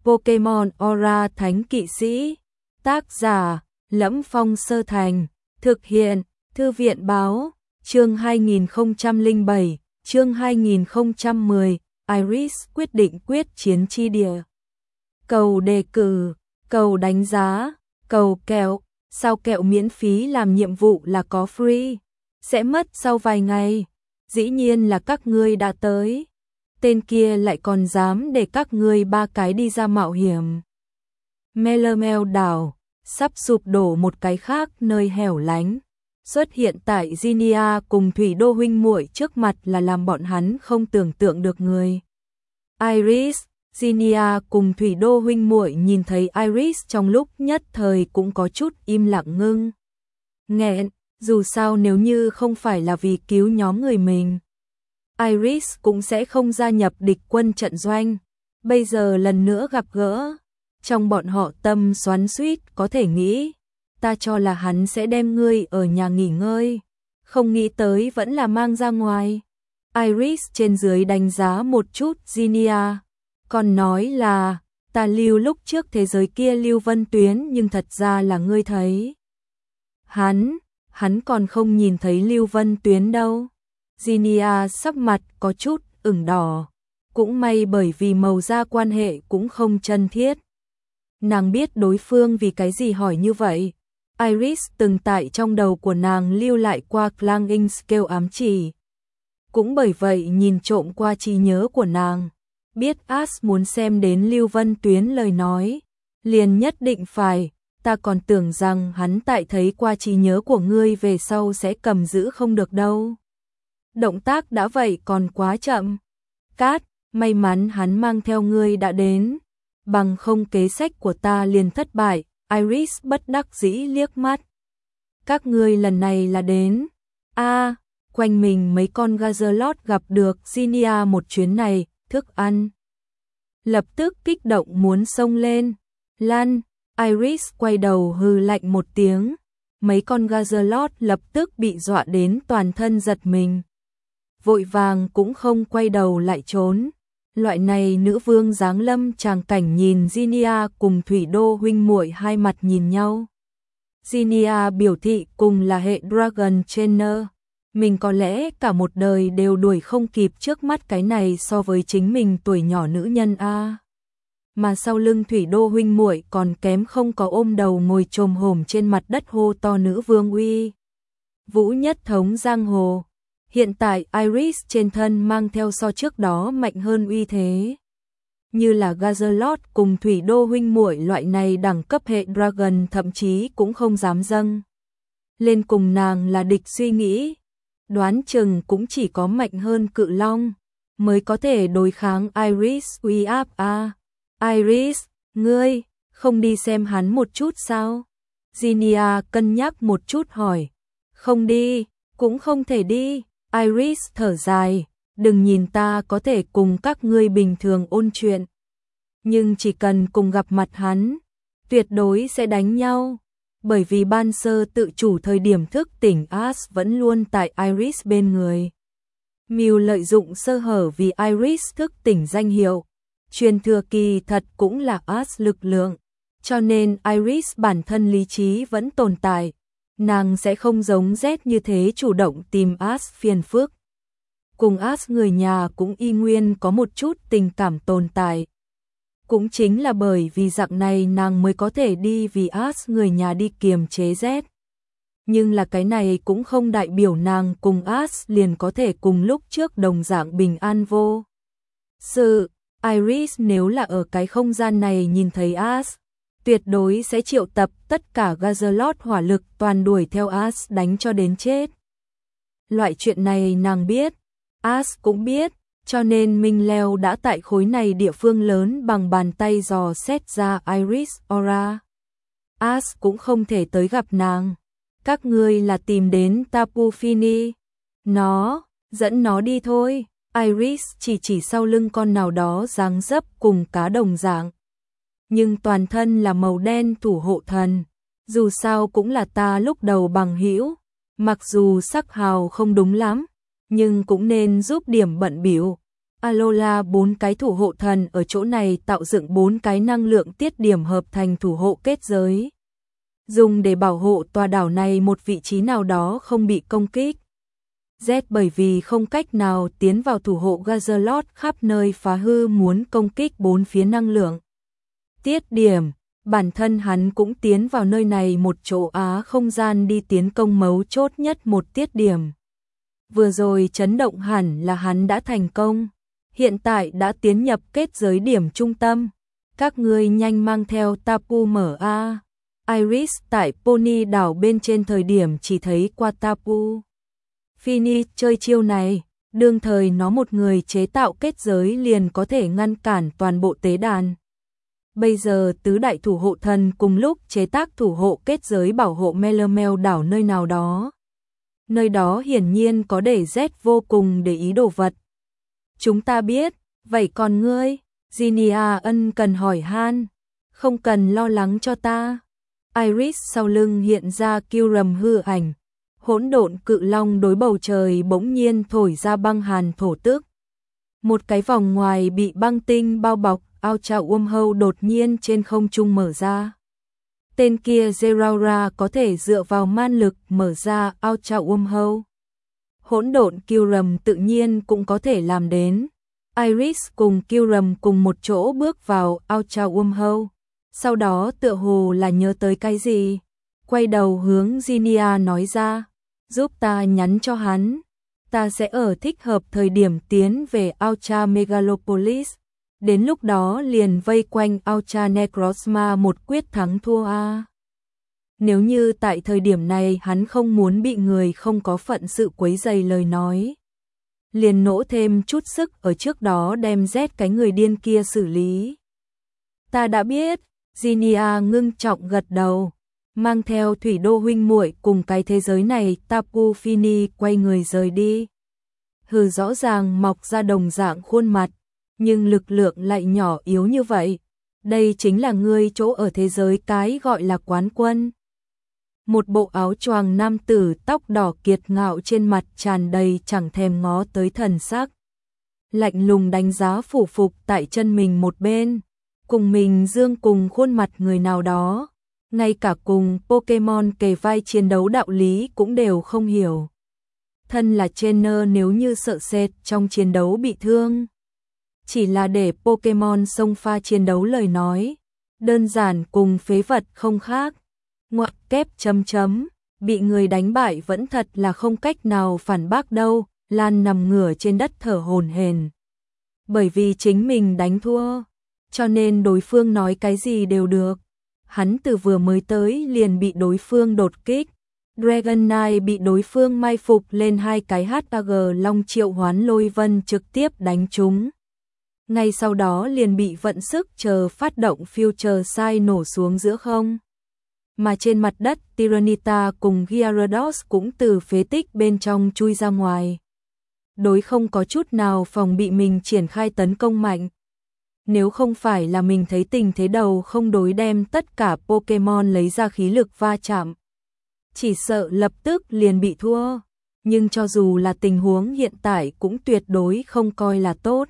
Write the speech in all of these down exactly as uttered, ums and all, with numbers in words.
Pokemon Aura Thánh Kỵ Sĩ. Tác giả: Lẫm Phong Sơ Thành. Thực hiện: Thư viện báo. Chương hai nghìn không trăm lẻ bảy, chương hai nghìn không trăm mười, Iris quyết định quyết chiến chi địa. Cầu đề cử, cầu đánh giá, cầu kẹo. Sao kẹo miễn phí làm nhiệm vụ là có free? Sẽ mất sau vài ngày. Dĩ nhiên là các ngươi đã tới. Tên kia lại còn dám để các ngươi ba cái đi ra mạo hiểm. Melamel đảo, sắp sụp đổ một cái khác nơi hẻo lánh. Xuất hiện tại Zinia cùng Thủy Đô huynh muội trước mặt là làm bọn hắn không tưởng tượng được người. Iris, Zinia cùng Thủy Đô huynh muội nhìn thấy Iris trong lúc nhất thời cũng có chút im lặng ngưng nghẹn, dù sao nếu như không phải là vì cứu nhóm người mình, Iris cũng sẽ không gia nhập địch quân trận doanh. Bây giờ lần nữa gặp gỡ, trong bọn họ tâm xoắn xuýt, có thể nghĩ, ta cho là hắn sẽ đem ngươi ở nhà nghỉ ngơi, không nghĩ tới vẫn là mang ra ngoài. Iris trên dưới đánh giá một chút Zinia, còn nói là, ta lưu lúc trước thế giới kia Lưu Vân Tuyến, nhưng thật ra là ngươi thấy. Hắn, hắn còn không nhìn thấy Lưu Vân Tuyến đâu. Zinia sắc mặt có chút ửng đỏ, cũng may bởi vì màu da quan hệ cũng không chân thiết. Nàng biết đối phương vì cái gì hỏi như vậy. Iris từng tại trong đầu của nàng lưu lại qua Clanging Scale ám chỉ. Cũng bởi vậy nhìn trộm qua trí nhớ của nàng, biết Ash muốn xem đến Lưu Vân Tuyến lời nói, liền nhất định phải. Ta còn tưởng rằng hắn tại thấy qua trí nhớ của ngươi về sau sẽ cầm giữ không được đâu. Động tác đã vậy còn quá chậm. Cát, may mắn hắn mang theo ngươi đã đến, bằng không kế sách của ta liền thất bại. Iris bất đắc dĩ liếc mắt. Các ngươi lần này là đến. A, à, quanh mình mấy con Gazerlot gặp được Zinia một chuyến này, thức ăn. Lập tức kích động muốn xông lên. Lan, Iris quay đầu hừ lạnh một tiếng. Mấy con Gazerlot lập tức bị dọa đến toàn thân giật mình. Vội vàng cũng không quay đầu lại trốn. Loại này nữ vương giáng lâm tràng cảnh nhìn Zinia cùng Thủy Đô huynh muội hai mặt nhìn nhau. Zinia biểu thị cùng là hệ Dragon Trainer, mình có lẽ cả một đời đều đuổi không kịp trước mắt cái này so với chính mình tuổi nhỏ nữ nhân a. Mà sau lưng Thủy Đô huynh muội còn kém không có ôm đầu ngồi chồm hổm trên mặt đất hô to nữ vương uy vũ nhất thống giang hồ. Hiện tại Iris trên thân mang theo so trước đó mạnh hơn uy thế. Như là Gazerlot cùng Thủy Đô huynh muội loại này đẳng cấp hệ Dragon thậm chí cũng không dám dâng lên cùng nàng là địch suy nghĩ. Đoán chừng cũng chỉ có mạnh hơn Cự Long mới có thể đối kháng Iris uy áp a. À, Iris, ngươi không đi xem hắn một chút sao? Zinia cân nhắc một chút hỏi. Không đi, cũng không thể đi. Iris thở dài, đừng nhìn ta có thể cùng các ngươi bình thường ôn chuyện, nhưng chỉ cần cùng gặp mặt hắn, tuyệt đối sẽ đánh nhau, bởi vì ban sơ tự chủ thời điểm thức tỉnh Ash vẫn luôn tại Iris bên người. Mưu lợi dụng sơ hở vì Iris thức tỉnh danh hiệu, truyền thừa kỳ thật cũng là Ash lực lượng, cho nên Iris bản thân lý trí vẫn tồn tại. Nàng sẽ không giống Z như thế chủ động tìm Ash phiền phức. Cùng Ash người nhà cũng y nguyên có một chút tình cảm tồn tại. Cũng chính là bởi vì dạng này nàng mới có thể đi vì Ash người nhà đi kiềm chế Z. Nhưng là cái này cũng không đại biểu nàng cùng Ash liền có thể cùng lúc trước đồng dạng bình an vô sự. Iris nếu là ở cái không gian này nhìn thấy Ash, tuyệt đối sẽ triệu tập tất cả Gazerlot hỏa lực toàn đuổi theo Ash đánh cho đến chết. Loại chuyện này nàng biết, Ash cũng biết, cho nên Minh Leo đã tại khối này địa phương lớn bằng bàn tay dò xét ra Iris Aura. Ash cũng không thể tới gặp nàng. Các ngươi là tìm đến Tapu Fini. Nó, dẫn nó đi thôi. Iris chỉ chỉ sau lưng con nào đó dáng dấp cùng cá đồng dạng, nhưng toàn thân là màu đen thủ hộ thần. Dù sao cũng là ta lúc đầu bằng hữu, mặc dù sắc hào không đúng lắm, nhưng cũng nên giúp điểm bận bịu. Alola bốn cái thủ hộ thần ở chỗ này tạo dựng bốn cái năng lượng tiết điểm hợp thành thủ hộ kết giới. Dùng để bảo hộ tòa đảo này một vị trí nào đó không bị công kích. Z bởi vì không cách nào tiến vào thủ hộ Gazalot khắp nơi phá hư muốn công kích bốn phía năng lượng tiết điểm, bản thân hắn cũng tiến vào nơi này một chỗ á không gian đi tiến công mấu chốt nhất một tiết điểm. Vừa rồi chấn động hẳn là hắn đã thành công, hiện tại đã tiến nhập kết giới điểm trung tâm. Các ngươi nhanh mang theo Tapu mở a. Iris tại Pony đảo bên trên thời điểm chỉ thấy qua Tapu Fini chơi chiêu này, đương thời nó một người chế tạo kết giới liền có thể ngăn cản toàn bộ tế đàn. Bây giờ tứ đại thủ hộ thần cùng lúc chế tác thủ hộ kết giới bảo hộ Melemel đảo nơi nào đó. Nơi đó hiển nhiên có để Z vô cùng để ý đồ vật. Chúng ta biết, vậy còn ngươi? Zinnia ân cần hỏi han. Không cần lo lắng cho ta. Iris sau lưng hiện ra Kyurem hư ảnh. Hỗn độn cự long đối bầu trời bỗng nhiên thổi ra băng hàn thổ tức. Một cái vòng ngoài bị băng tinh bao bọc, Ultra Wormhole đột nhiên trên không trung mở ra. Tên kia Zeraora có thể dựa vào man lực mở ra Ultra Wormhole. Hỗn độn Kyurem tự nhiên cũng có thể làm đến. Iris cùng Kyurem cùng một chỗ bước vào Ultra Wormhole. Sau đó tựa hồ là nhớ tới cái gì, quay đầu hướng Zinnia nói ra, giúp ta nhắn cho hắn, ta sẽ ở thích hợp thời điểm tiến về Ultra Megalopolis, đến lúc đó liền vây quanh Ultra Necrozma một quyết thắng thua a. Nếu như tại thời điểm này hắn không muốn bị người không có phận sự quấy rầy lời nói, liền nỗ thêm chút sức ở trước đó đem Z cái người điên kia xử lý. Ta đã biết. Zinnia ngưng trọng gật đầu, mang theo thủy đô huynh muội cùng cái thế giới này. Tapu Fini quay người rời đi. Hừ, rõ ràng mọc ra đồng dạng khuôn mặt, nhưng lực lượng lại nhỏ yếu như vậy. Đây chính là ngươi chỗ ở thế giới cái gọi là quán quân. Một bộ áo choàng nam tử tóc đỏ kiệt ngạo trên mặt tràn đầy chẳng thèm ngó tới thần sắc. Lạnh lùng đánh giá phủ phục tại chân mình một bên. Cùng mình dương cùng khuôn mặt người nào đó, ngay cả cùng Pokemon kề vai chiến đấu đạo lý cũng đều không hiểu. Thân là trainer nếu như sợ sệt trong chiến đấu bị thương, chỉ là để Pokemon xông pha chiến đấu lời nói, đơn giản cùng phế vật không khác. Ngoặc kép chấm chấm, bị người đánh bại vẫn thật là không cách nào phản bác đâu. Lan nằm ngửa trên đất thở hổn hển, bởi vì chính mình đánh thua, cho nên đối phương nói cái gì đều được. Hắn từ vừa mới tới liền bị đối phương đột kích. Dragonite bị đối phương mai phục lên hai cái hát a giê Long Triệu Hoán Lôi Vân trực tiếp đánh trúng. Ngay sau đó liền bị vận sức chờ phát động Future Sight nổ xuống giữa không. Mà trên mặt đất Tyranitar cùng Gyarados cũng từ phế tích bên trong chui ra ngoài. Đối không có chút nào phòng bị mình triển khai tấn công mạnh. Nếu không phải là mình thấy tình thế đầu không đối đem tất cả Pokemon lấy ra khí lực va chạm, chỉ sợ lập tức liền bị thua. Nhưng cho dù là tình huống hiện tại cũng tuyệt đối không coi là tốt.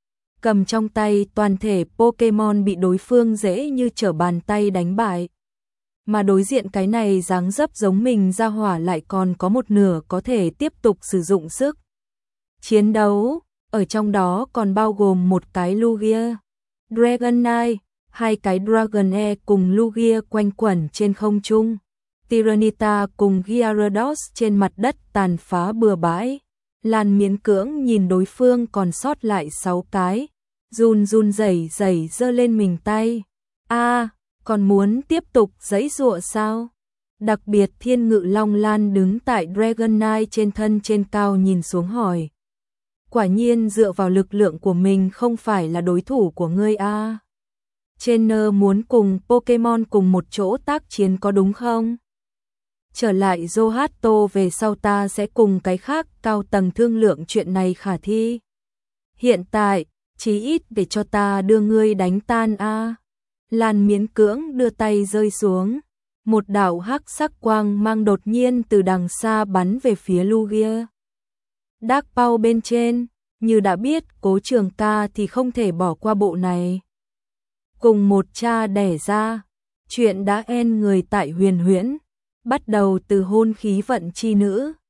Cầm trong tay toàn thể Pokemon bị đối phương dễ như trở bàn tay đánh bại. Mà đối diện cái này dáng dấp giống mình ra hỏa lại còn có một nửa có thể tiếp tục sử dụng sức chiến đấu, ở trong đó còn bao gồm một cái Lugia, Dragonite, hai cái Dragonair cùng Lugia quanh quẩn trên không trung. Tyranitar cùng Gyarados trên mặt đất tàn phá bừa bãi. Lan miễn cưỡng nhìn đối phương còn sót lại sáu cái, run run rẩy rẩy giơ lên mình tay. A, à, còn muốn tiếp tục giãy giụa sao? Đặc biệt Thiên Ngự Long Lan đứng tại Dragonite trên thân trên cao nhìn xuống hỏi. Quả nhiên dựa vào lực lượng của mình không phải là đối thủ của ngươi a. À. Trainer muốn cùng Pokemon cùng một chỗ tác chiến có đúng không? Trở lại Johto về sau ta sẽ cùng cái khác cao tầng thương lượng chuyện này khả thi. Hiện tại, chí ít để cho ta đưa ngươi đánh tan a. À. Lan miễn cưỡng đưa tay rơi xuống. Một đạo hắc sắc quang mang đột nhiên từ đằng xa bắn về phía Lugia. Dark Paw bên trên, như đã biết Cố Trường Ca thì không thể bỏ qua bộ này. Cùng một cha đẻ ra, chuyện đã en người tại Huyền Huyễn, bắt đầu từ hôn khí vận chi nữ,